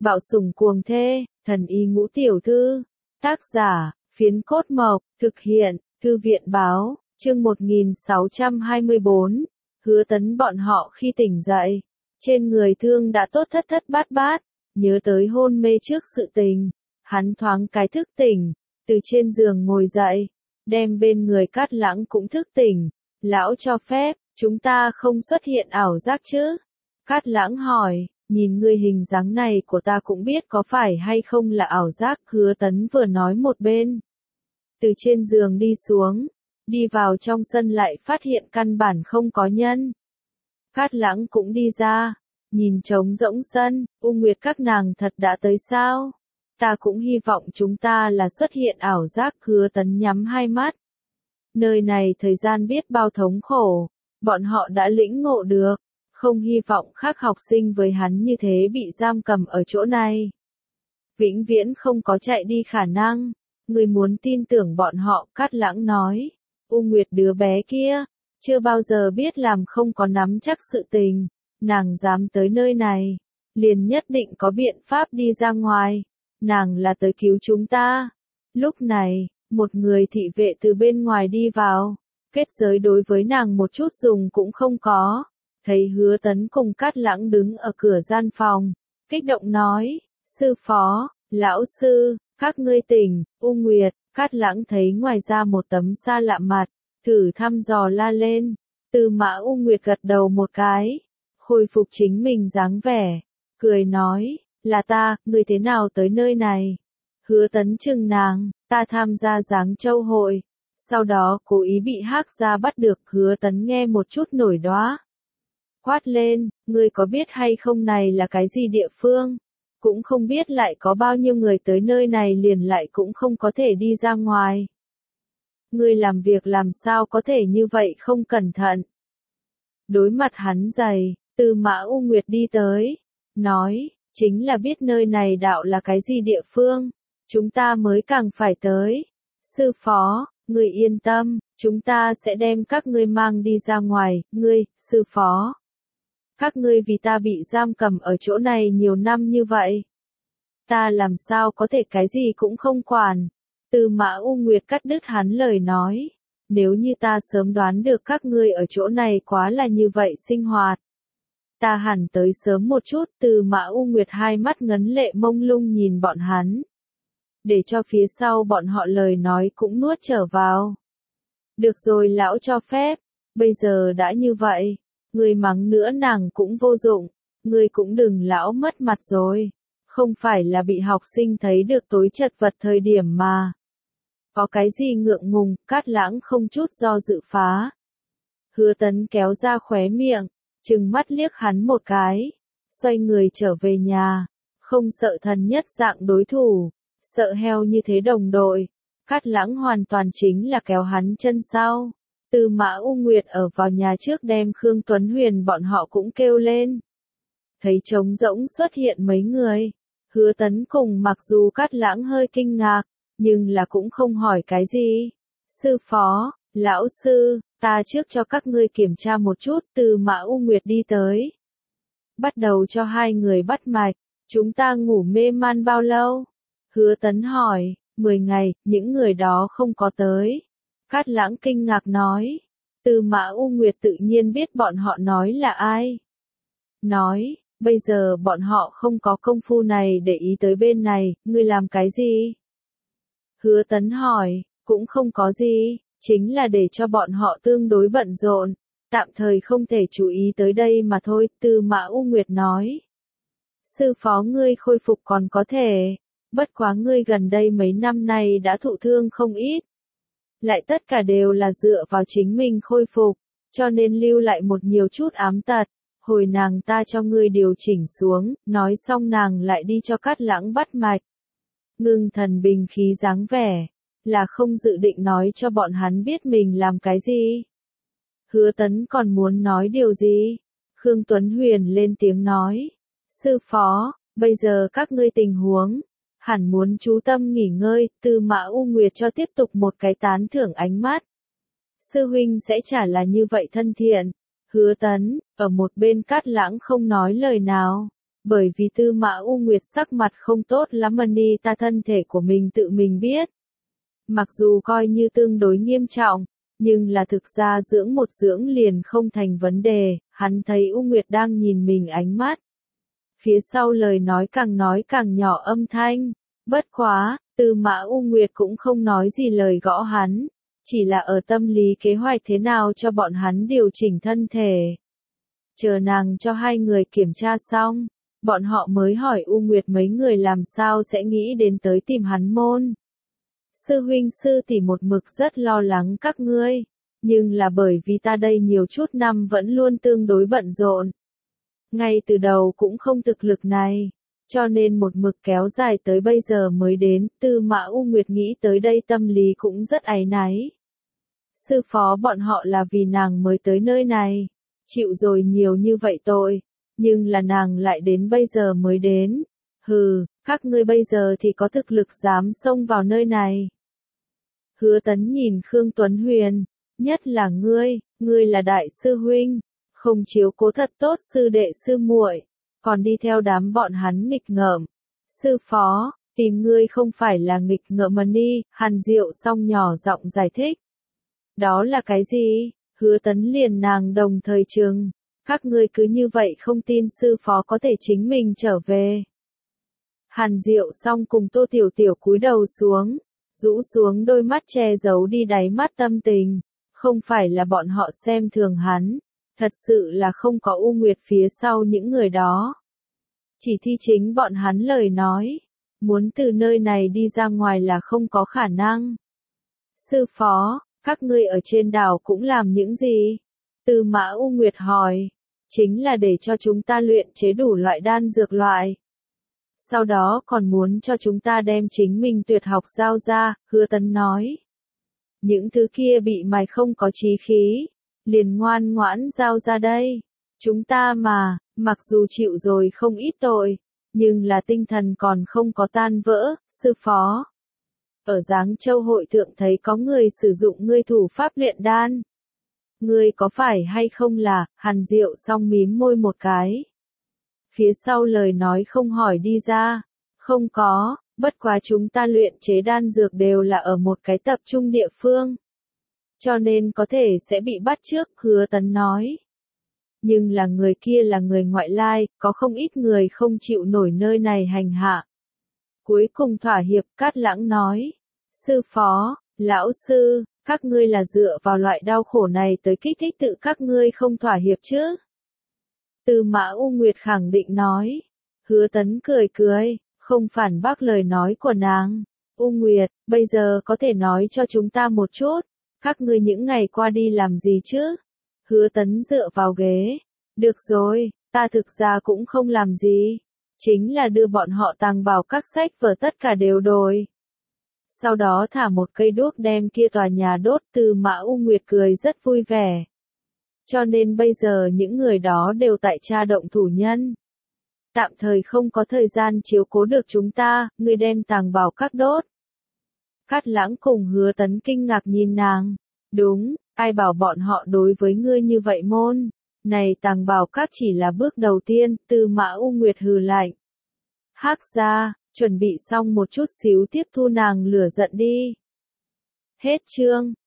Bạo sủng cuồng thê, thần y ngũ tiểu thư. Tác giả, Phiến Cốt Mộc, thực hiện, Thư viện báo, chương 1624. Hứa Tấn bọn họ khi tỉnh dậy, trên người thương đã tốt thất thất bát bát, nhớ tới hôn mê trước sự tình. Hắn thoáng cái thức tỉnh, từ trên giường ngồi dậy, đem bên người Cát Lãng cũng thức tỉnh. Lão cho phép, chúng ta không xuất hiện ảo giác chứ? Cát Lãng hỏi, nhìn người hình dáng này của ta cũng biết có phải hay không là ảo giác. Hứa Tấn vừa nói một bên, từ trên giường đi xuống, đi vào trong sân lại phát hiện căn bản không có nhân. Cát Lãng cũng đi ra, nhìn trống rỗng sân, U Nguyệt các nàng thật đã tới sao? Ta cũng hy vọng chúng ta là xuất hiện ảo giác. Hứa Tấn nhắm hai mắt. Nơi này thời gian biết bao thống khổ, bọn họ đã lĩnh ngộ được, không hy vọng khác học sinh với hắn như thế bị giam cầm ở chỗ này. Vĩnh viễn không có chạy đi khả năng, người muốn tin tưởng bọn họ. Cát Lãng nói, U Nguyệt đứa bé kia, chưa bao giờ biết làm không có nắm chắc sự tình, nàng dám tới nơi này, liền nhất định có biện pháp đi ra ngoài, nàng là tới cứu chúng ta. Lúc này, một người thị vệ từ bên ngoài đi vào, kết giới đối với nàng một chút dùng cũng không có. Thấy Hứa Tấn cùng Cát Lãng đứng ở cửa gian phòng, kích động nói, sư phó, lão sư, các ngươi tỉnh. U Nguyệt, Cát Lãng thấy ngoài ra một tấm xa lạ mặt, thử thăm dò la lên. Tư Mã U Nguyệt gật đầu một cái, khôi phục chính mình dáng vẻ, cười nói, là ta, ngươi thế nào tới nơi này? Hứa Tấn chừng nàng, ta tham gia Giáng Châu hội, sau đó cố ý bị Hắc gia bắt được. Hứa Tấn nghe một chút nổi đoá, quát lên, ngươi có biết hay không này là cái gì địa phương? Cũng không biết lại có bao nhiêu người tới nơi này liền lại cũng không có thể đi ra ngoài. Ngươi làm việc làm sao có thể như vậy không cẩn thận? Đối mặt hắn dày, Tư Mã U Nguyệt đi tới, nói, chính là biết nơi này đạo là cái gì địa phương, chúng ta mới càng phải tới. Sư phó, ngươi yên tâm, chúng ta sẽ đem các ngươi mang đi ra ngoài. Ngươi, sư phó, các ngươi vì ta bị giam cầm ở chỗ này nhiều năm như vậy, ta làm sao có thể cái gì cũng không quản. Tư Mã U Nguyệt cắt đứt hắn lời nói, nếu như ta sớm đoán được các ngươi ở chỗ này quá là như vậy sinh hoạt, ta hẳn tới sớm một chút. Tư Mã U Nguyệt hai mắt ngấn lệ mông lung nhìn bọn hắn, để cho phía sau bọn họ lời nói cũng nuốt trở vào. Được rồi, lão cho phép, bây giờ đã như vậy, ngươi mắng nữa nàng cũng vô dụng, ngươi cũng đừng lão mất mặt rồi, không phải là bị học sinh thấy được tối chật vật thời điểm mà. Có cái gì ngượng ngùng? Cát Lãng không chút do dự phá. Hứa Tấn kéo ra khóe miệng, trừng mắt liếc hắn một cái, xoay người trở về nhà, không sợ thần nhất dạng đối thủ, sợ heo như thế đồng đội. Cát Lãng hoàn toàn chính là kéo hắn chân sau. Tư Mã U Nguyệt ở vào nhà trước đem Khương Tuấn Huyền bọn họ cũng kêu lên. Thấy trống rỗng xuất hiện mấy người, Hứa Tấn cùng mặc dù Cát Lãng hơi kinh ngạc, nhưng là cũng không hỏi cái gì. Sư phó, lão sư, ta trước cho các ngươi kiểm tra một chút. Tư Mã U Nguyệt đi tới, bắt đầu cho hai người bắt mạch. Chúng ta ngủ mê man bao lâu? Hứa Tấn hỏi. 10 ngày, những người đó không có tới. Cát Lãng kinh ngạc nói. Tư Mã U Nguyệt tự nhiên biết bọn họ nói là ai. Nói, bây giờ bọn họ không có công phu này để ý tới bên này, ngươi làm cái gì? Hứa Tấn hỏi, cũng không có gì, chính là để cho bọn họ tương đối bận rộn, tạm thời không thể chú ý tới đây mà thôi. Tư Mã U Nguyệt nói. Sư phó ngươi khôi phục còn có thể, bất quá ngươi gần đây mấy năm nay đã thụ thương không ít. Lại tất cả đều là dựa vào chính mình khôi phục, cho nên lưu lại một nhiều chút ám tật. Hồi nàng ta cho ngươi điều chỉnh xuống. Nói xong nàng lại đi cho Cát Lãng bắt mạch. Ngưng thần bình khí dáng vẻ, là không dự định nói cho bọn hắn biết mình làm cái gì. Hứa Tấn còn muốn nói điều gì? Khương Tuấn Huyền lên tiếng nói. Sư phó, bây giờ các ngươi tình huống, hẳn muốn chú tâm nghỉ ngơi. Tư Mã U Nguyệt cho tiếp tục một cái tán thưởng ánh mắt. Sư huynh sẽ chả là như vậy thân thiện. Hứa Tấn, ở một bên Cát Lãng không nói lời nào. Bởi vì Tư Mã U Nguyệt sắc mặt không tốt lắm, ta thân thể của mình tự mình biết. Mặc dù coi như tương đối nghiêm trọng, nhưng là thực ra dưỡng một dưỡng liền không thành vấn đề, hắn thấy U Nguyệt đang nhìn mình ánh mắt. Phía sau lời nói càng nhỏ âm thanh, bất quá, Tư Mã U Nguyệt cũng không nói gì lời gõ hắn, chỉ là ở tâm lý kế hoạch thế nào cho bọn hắn điều chỉnh thân thể. Chờ nàng cho hai người kiểm tra xong, bọn họ mới hỏi U Nguyệt mấy người làm sao sẽ nghĩ đến tới tìm hắn môn. Sư huynh sư tỷ một mực rất lo lắng các ngươi, nhưng là bởi vì ta đây nhiều chút năm vẫn luôn tương đối bận rộn. Ngay từ đầu cũng không thực lực này, cho nên một mực kéo dài tới bây giờ mới đến. Tư Mã U Nguyệt nghĩ tới đây tâm lý cũng rất áy náy. Sư phó bọn họ là vì nàng mới tới nơi này, chịu rồi nhiều như vậy tội, nhưng là nàng lại đến bây giờ mới đến. Hừ, các ngươi bây giờ thì có thực lực dám xông vào nơi này. Hứa Tấn nhìn Khương Tuấn Huyền, nhất là ngươi là đại sư huynh, không chiếu cố thật tốt sư đệ sư muội, còn đi theo đám bọn hắn nghịch ngợm. Sư phó, tìm ngươi không phải là nghịch ngợm mà đi, Hàn Diệu song nhỏ giọng giải thích. Đó là cái gì? Hứa Tấn liền nàng đồng thời trừng, các ngươi cứ như vậy không tin sư phó có thể chính mình trở về. Hàn Diệu song cùng Tô Tiểu Tiểu cúi đầu xuống, rũ xuống đôi mắt che giấu đi đáy mắt tâm tình, không phải là bọn họ xem thường hắn, thật sự là không có U Nguyệt phía sau những người đó. Chỉ thi chính bọn hắn lời nói, muốn từ nơi này đi ra ngoài là không có khả năng. Sư phó, các ngươi ở trên đảo cũng làm những gì? Tư Mã U Nguyệt hỏi, chính là để cho chúng ta luyện chế đủ loại đan dược loại. Sau đó còn muốn cho chúng ta đem chính mình tuyệt học giao ra, Hứa Tấn nói. Những thứ kia bị mài không có chí khí, liền ngoan ngoãn giao ra đây. Chúng ta mà, mặc dù chịu rồi không ít tội, nhưng là tinh thần còn không có tan vỡ, sư phó. Ở Giáng Châu hội thượng thấy có người sử dụng ngươi thủ pháp luyện đan. Ngươi có phải hay không là, Hàn Diệu song mím môi một cái. Phía sau lời nói không hỏi đi ra, không có, bất quá chúng ta luyện chế đan dược đều là ở một cái tập trung địa phương. Cho nên có thể sẽ bị bắt trước, Hứa Tấn nói. Nhưng là người kia là người ngoại lai, có không ít người không chịu nổi nơi này hành hạ. Cuối cùng thỏa hiệp, Cát Lãng nói. Sư phó, lão sư, các ngươi là dựa vào loại đau khổ này tới kích thích tự các ngươi không thỏa hiệp chứ? Tư Mã U Nguyệt khẳng định nói. Hứa Tấn cười cười, không phản bác lời nói của nàng. U Nguyệt, bây giờ có thể nói cho chúng ta một chút, các ngươi những ngày qua đi làm gì chứ? Hứa Tấn dựa vào ghế. Được rồi, ta thực ra cũng không làm gì. Chính là đưa bọn họ tàng bảo các sách vở tất cả đều đổi. Sau đó thả một cây đuốc đem kia tòa nhà đốt. Tư Mã U Nguyệt cười rất vui vẻ. Cho nên bây giờ những người đó đều tại tra động thủ nhân. Tạm thời không có thời gian chiếu cố được chúng ta, ngươi đem tàng bảo các đốt. Cát Lãng cùng Hứa Tấn kinh ngạc nhìn nàng. Đúng, ai bảo bọn họ đối với ngươi như vậy môn. Này tàng bảo các chỉ là bước đầu tiên, Tư Mã U Nguyệt hừ lạnh. Hắc gia, chuẩn bị xong một chút xíu tiếp thu nàng lửa giận đi. Hết chương.